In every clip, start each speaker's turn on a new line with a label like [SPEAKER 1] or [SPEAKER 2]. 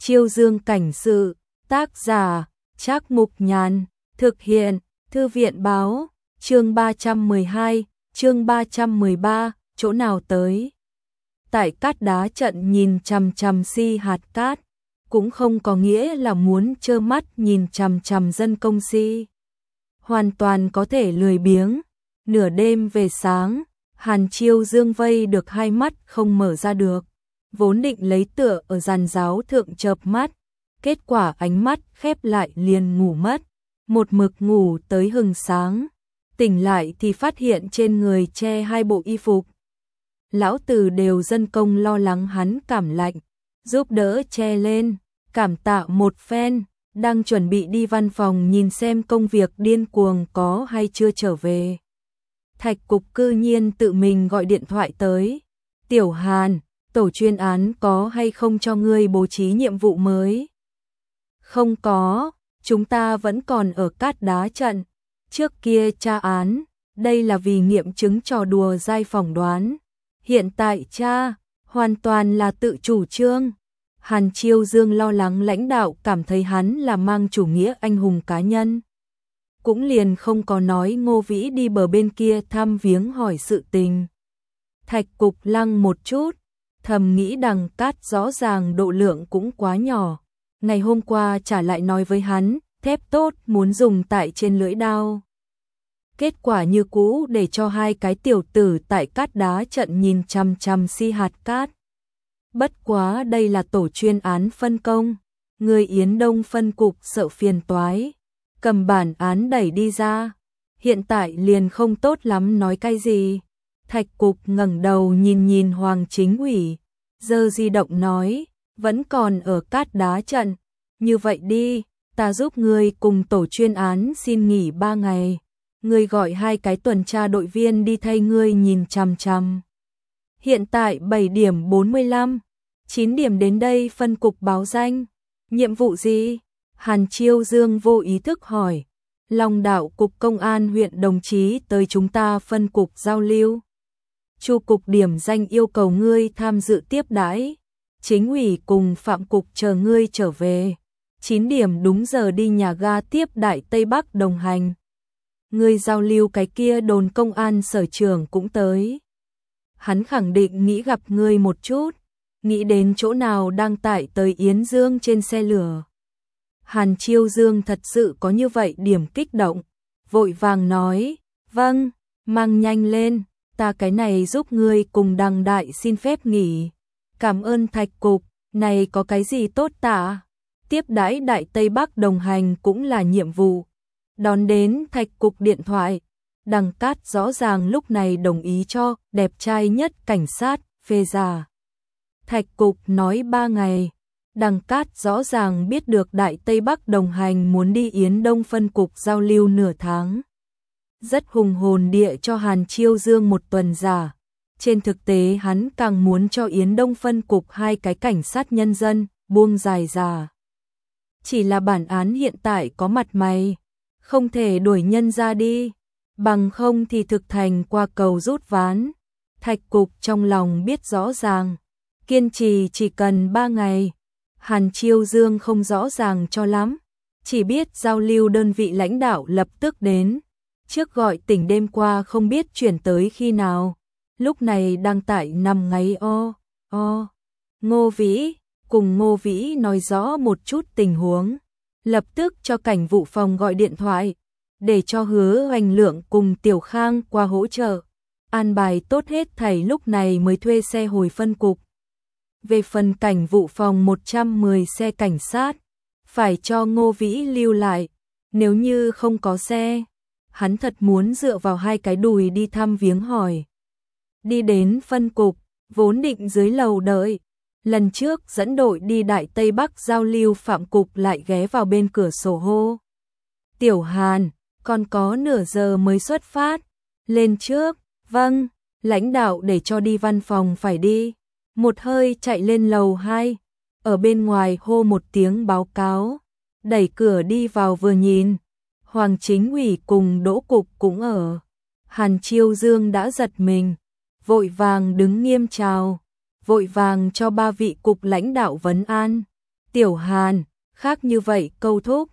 [SPEAKER 1] Chiêu Dương cảnh sự, tác giả, Trác Mục Nhàn, thực hiện, Thư viện báo, chương 312, chương 313, chỗ nào tới. Tại Cát Đá trận nhìn chằm chằm Si Hạt Cát, cũng không có nghĩa là muốn trơ mắt nhìn chằm chằm dân công Si. Hoàn toàn có thể lười biếng, nửa đêm về sáng, Hàn Chiêu Dương vây được hai mắt không mở ra được, vốn định lấy tựa ở giàn giáo thượng chợp mắt, kết quả ánh mắt khép lại liền ngủ mất, một mực ngủ tới hừng sáng, tỉnh lại thì phát hiện trên người che hai bộ y phục. Lão Từ đều dân công lo lắng hắn cảm lạnh, giúp đỡ che lên, cảm tạ một phen, đang chuẩn bị đi văn phòng nhìn xem công việc điên cuồng có hay chưa trở về. Thạch Cục cư nhiên tự mình gọi điện thoại tới. Tiểu Hàn, tổ chuyên án có hay không cho ngươi bố trí nhiệm vụ mới? Không có, chúng ta vẫn còn ở Cát Đá trận. Trước kia tra án, đây là vì nghiệm chứng trò đùa dai phỏng đoán. Hiện tại tra, hoàn toàn là tự chủ trương. Hàn Chiêu Dương lo lắng lãnh đạo cảm thấy hắn là mang chủ nghĩa anh hùng cá nhân. Cũng liền không có nói Ngô Vĩ đi bờ bên kia thăm viếng hỏi sự tình. Thạch Cục lăng một chút, thầm nghĩ Đằng Cát rõ ràng độ lượng cũng quá nhỏ. Ngày hôm qua trả lại nói với hắn, thép tốt muốn dùng tại trên lưỡi đao. Kết quả như cũ để cho hai cái tiểu tử tại Cát Đá trận nhìn chằm chằm Si Hạt Cát. Bất quá đây là tổ chuyên án phân công, người Yến Đông phân cục sợ phiền toái, cầm bản án đẩy đi ra, hiện tại liền không tốt lắm nói cái gì. Thạch Cục ngẩng đầu nhìn nhìn Hoàng Chính ủy, giơ di động nói, vẫn còn ở Cát Đá trận, như vậy đi, ta giúp ngươi cùng tổ chuyên án xin nghỉ 3 ngày, ngươi gọi 2 cái tuần tra đội viên đi thay ngươi nhìn chằm chằm. Hiện tại 7 điểm 45, 9 điểm đến đây phân cục báo danh. Nhiệm vụ gì? Hàn Chiêu Dương vô ý thức hỏi. Long Đạo Cục Công an huyện đồng chí tới chúng ta phân cục giao lưu. Chu cục điểm danh yêu cầu ngươi tham dự tiếp đãi. Chính ủy cùng Phạm cục chờ ngươi trở về. 9 điểm đúng giờ đi nhà ga tiếp đại Tây Bắc đồng hành. Ngươi giao lưu cái kia đồn công an sở trưởng cũng tới. Hắn khẳng định nghĩ gặp ngươi một chút, nghĩ đến chỗ nào đang tải tới Yến Dương trên xe lửa. Hàn Chiêu Dương thật sự có như vậy điểm kích động, vội vàng nói, vâng, mang nhanh lên, ta cái này giúp ngươi cùng Đằng đại xin phép nghỉ. Cảm ơn Thạch Cục, này có cái gì tốt tạ? Tiếp đãi đại Tây Bắc đồng hành cũng là nhiệm vụ. Đón đến Thạch Cục điện thoại. Đằng Cát rõ ràng lúc này đồng ý cho đẹp trai nhất cảnh sát phê giả. Thạch Cục nói 3 ngày. Đằng Cát rõ ràng biết được Đại Tây Bắc đồng hành muốn đi Yến Đông phân cục giao lưu nửa tháng. Rất hùng hồn địa cho Hàn Chiêu Dương 1 tuần giả. Trên thực tế hắn càng muốn cho Yến Đông phân cục 2 cái cảnh sát nhân dân buông dài giả. Chỉ là bản án hiện tại có mặt mày, không thể đuổi nhân ra đi. Bằng không thì thực thành qua cầu rút ván. Thạch Cục trong lòng biết rõ ràng, kiên trì chỉ cần 3 ngày. Hàn Chiêu Dương không rõ ràng cho lắm, chỉ biết giao lưu đơn vị lãnh đạo lập tức đến. Trước gọi tỉnh đêm qua không biết chuyển tới khi nào, lúc này đang tại nằm ngáy Ngô Vĩ, cùng Ngô Vĩ nói rõ một chút tình huống, lập tức cho cảnh vụ phòng gọi điện thoại, để cho Hứa Hoành Lượng cùng Tiểu Khang qua hỗ trợ, an bài tốt hết thảy lúc này mới thuê xe hồi phân cục. Về phần cảnh vụ phòng 110 xe cảnh sát, phải cho Ngô Vĩ lưu lại, nếu như không có xe, hắn thật muốn dựa vào 2 cái đùi đi thăm viếng hỏi. Đi đến phân cục, vốn định dưới lầu đợi, lần trước dẫn đội đi Đại Tây Bắc giao lưu Phạm cục lại ghé vào bên cửa sổ hô. Tiểu Hàn, còn có nửa giờ mới xuất phát, lên trước. Vâng, lãnh đạo để cho đi văn phòng phải đi. Một hơi chạy lên lầu 2, ở bên ngoài hô một tiếng báo cáo, đẩy cửa đi vào vừa nhìn, Hoàng Chính ủy cùng Đỗ Cục cũng ở. Hàn Chiêu Dương đã giật mình, vội vàng đứng nghiêm chào, vội vàng cho 3 vị cục lãnh đạo vấn an. Tiểu Hàn, khác như vậy câu thúc,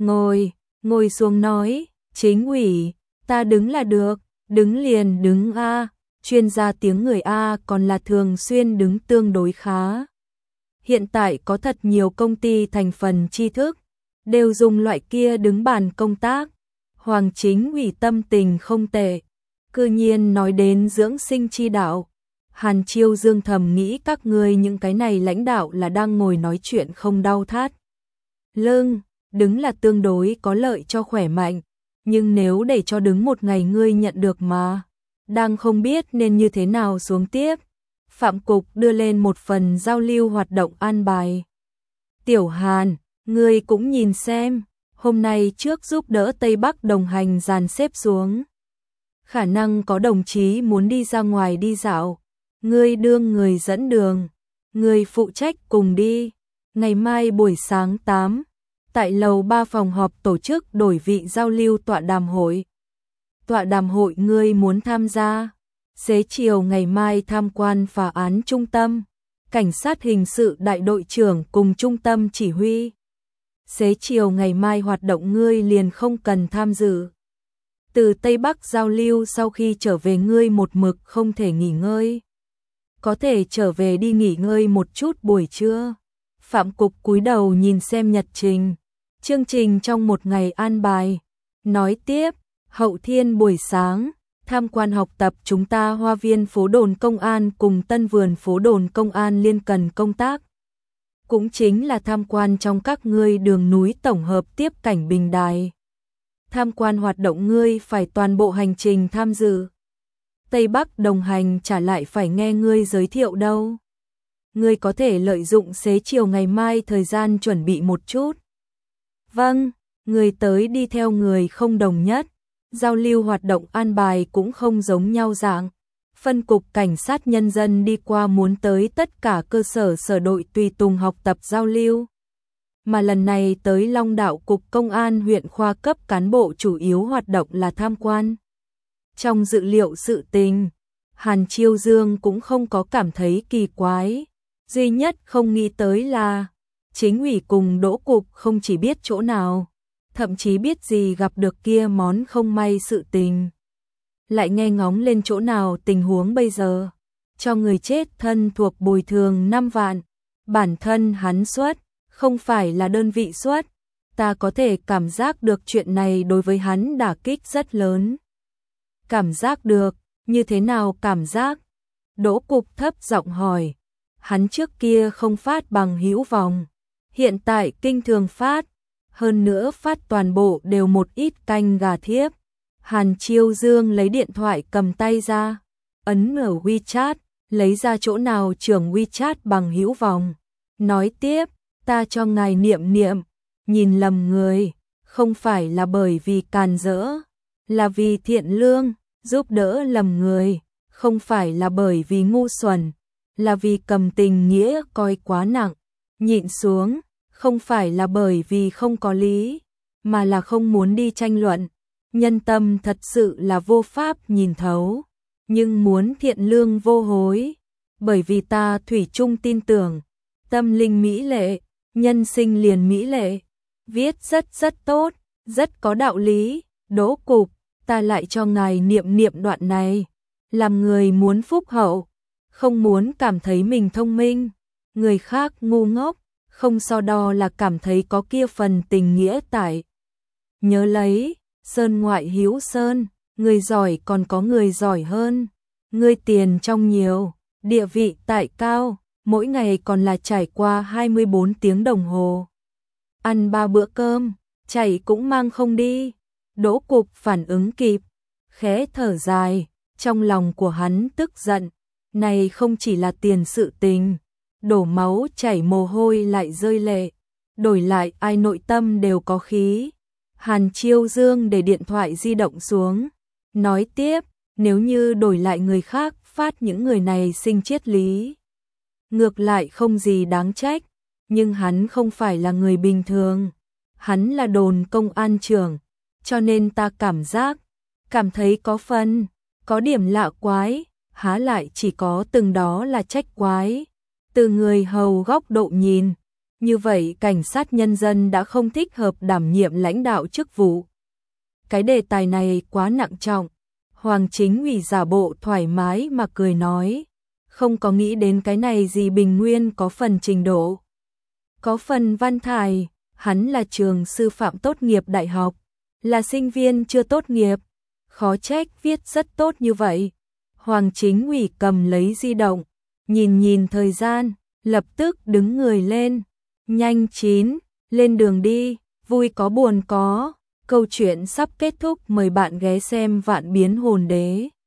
[SPEAKER 1] ngồi xuống nói, chính ủy, ta đứng là được, đứng liền đứng a, chuyên gia tiếng người a còn là thường xuyên đứng tương đối khá. Hiện tại có thật nhiều công ty thành phần tri thức, đều dùng loại kia đứng bàn công tác. Hoàng chính ủy tâm tình không tệ, cư nhiên nói đến dưỡng sinh chi đạo. Hàn Chiêu Dương thầm nghĩ các ngươi những cái này lãnh đạo là đang ngồi nói chuyện không đau thắt lưng, đứng là tương đối có lợi cho khỏe mạnh, nhưng nếu để cho đứng một ngày ngươi nhận được mà, đang không biết nên như thế nào xuống tiếp. Phạm Cục đưa lên một phần giao lưu hoạt động an bài. Tiểu Hàn, ngươi cũng nhìn xem, hôm nay trước giúp đỡ Tây Bắc đồng hành dàn xếp xuống. Khả năng có đồng chí muốn đi ra ngoài đi dạo, ngươi đương người dẫn đường, người phụ trách cùng đi. Ngày mai buổi sáng 8, tại lầu 3 phòng họp tổ chức đổi vị giao lưu tọa đàm hội. Tọa đàm hội ngươi muốn tham gia? Xế chiều ngày mai tham quan phá án trung tâm, cảnh sát hình sự đại đội trưởng cùng trung tâm chỉ huy. Xế chiều ngày mai hoạt động ngươi liền không cần tham dự. Từ Tây Bắc giao lưu sau khi trở về ngươi một mực không thể nghỉ ngơi. Có thể trở về đi nghỉ ngơi một chút buổi trưa. Phạm Cục cúi đầu nhìn xem nhật trình, chương trình trong một ngày an bài. Nói tiếp, hậu thiên buổi sáng, tham quan học tập chúng ta Hoa viên phố đồn công an cùng Tân vườn phố đồn công an liên cần công tác. Cũng chính là tham quan trong các ngươi đường núi tổng hợp tiếp cảnh bình đài. Tham quan hoạt động ngươi phải toàn bộ hành trình tham dự. Tây Bắc đồng hành trả lại phải nghe ngươi giới thiệu đâu. Ngươi có thể lợi dụng xế chiều ngày mai thời gian chuẩn bị một chút. Vâng, người tới đi theo người không đồng nhất. Giao lưu hoạt động an bài cũng không giống nhau dạng. Phân cục cảnh sát nhân dân đi qua muốn tới tất cả cơ sở sở đội tùy tùng học tập giao lưu. Mà lần này tới Long Đạo cục công an huyện khoa cấp cán bộ chủ yếu hoạt động là tham quan. Trong dự liệu sự tình, Hàn Chiêu Dương cũng không có cảm thấy kỳ quái. Duy nhất không nghĩ tới là chính ủy cùng Đỗ cục không chỉ biết chỗ nào, thậm chí biết gì gặp được kia món không may sự tình. Lại nghe ngóng lên chỗ nào tình huống bây giờ. Cho người chết thân thuộc bồi thường 5 vạn. Bản thân hắn xuất, không phải là đơn vị xuất. Ta có thể cảm giác được chuyện này đối với hắn đả kích rất lớn. Cảm giác được, như thế nào cảm giác? Đỗ cục thấp giọng hỏi. Hắn trước kia không phát bằng hữu vòng, hiện tại kinh thường phát, hơn nữa phát toàn bộ đều một ít canh gà thiếp. Hàn Chiêu Dương lấy điện thoại cầm tay ra, ấn ở WeChat, lấy ra chỗ nào trưởng WeChat bằng hữu vòng. Nói tiếp, ta cho ngài niệm niệm, nhìn lầm người, không phải là bởi vì càn rỡ, là vì thiện lương, giúp đỡ lầm người, không phải là bởi vì ngu xuẩn, là vì cầm tình nghĩa coi quá nặng, nhịn xuống, không phải là bởi vì không có lý, mà là không muốn đi tranh luận. Nhân tâm thật sự là vô pháp nhìn thấu, nhưng muốn thiện lương vô hối, bởi vì ta thủy chung tin tưởng, tâm linh mỹ lệ, nhân sinh liền mỹ lệ. Viết rất tốt, rất có đạo lý. Đỗ cục, ta lại cho ngài niệm niệm đoạn này. Làm người muốn phúc hậu, không muốn cảm thấy mình thông minh, người khác ngu ngốc, không so đo là cảm thấy có kia phần tình nghĩa tại. Nhớ lấy, sơn ngoại hữu sơn, người giỏi còn có người giỏi hơn, người tiền trong nhiều, địa vị tại cao, mỗi ngày còn là trải qua 24 tiếng đồng hồ. Ăn 3 bữa cơm, chạy cũng mang không đi. Đỗ cục phản ứng kịp, khẽ thở dài, trong lòng của hắn tức giận, này không chỉ là tiền sự tình, đổ máu chảy mồ hôi lại rơi lệ, đổi lại ai nội tâm đều có khí. Hàn Chiêu Dương để điện thoại di động xuống, nói tiếp, nếu như đổi lại người khác phát những người này sinh triết lý, ngược lại không gì đáng trách, nhưng hắn không phải là người bình thường, hắn là đồn công an trưởng, cho nên ta cảm thấy có phần, có điểm lạ quái, há lại chỉ có từng đó là trách quái. Từ người hầu góc độ nhìn, Như vậy cảnh sát nhân dân đã không thích hợp đảm nhiệm lãnh đạo chức vụ. Cái đề tài này quá nặng trọng. Hoàng Chính Ủy giả bộ thoải mái mà cười nói, không có nghĩ đến cái này gì. Bình Nguyên có phần trình độ, có phần văn thải, hắn là trường sư phạm tốt nghiệp đại học, là sinh viên chưa tốt nghiệp, khó trách viết rất tốt như vậy. Hoàng Chính Ủy cầm lấy di động, nhìn thời gian, lập tức đứng người lên, nhanh chín, lên đường đi, vui có buồn có. Câu chuyện sắp kết thúc, mời bạn ghé xem Vạn Biến Hồn Đế.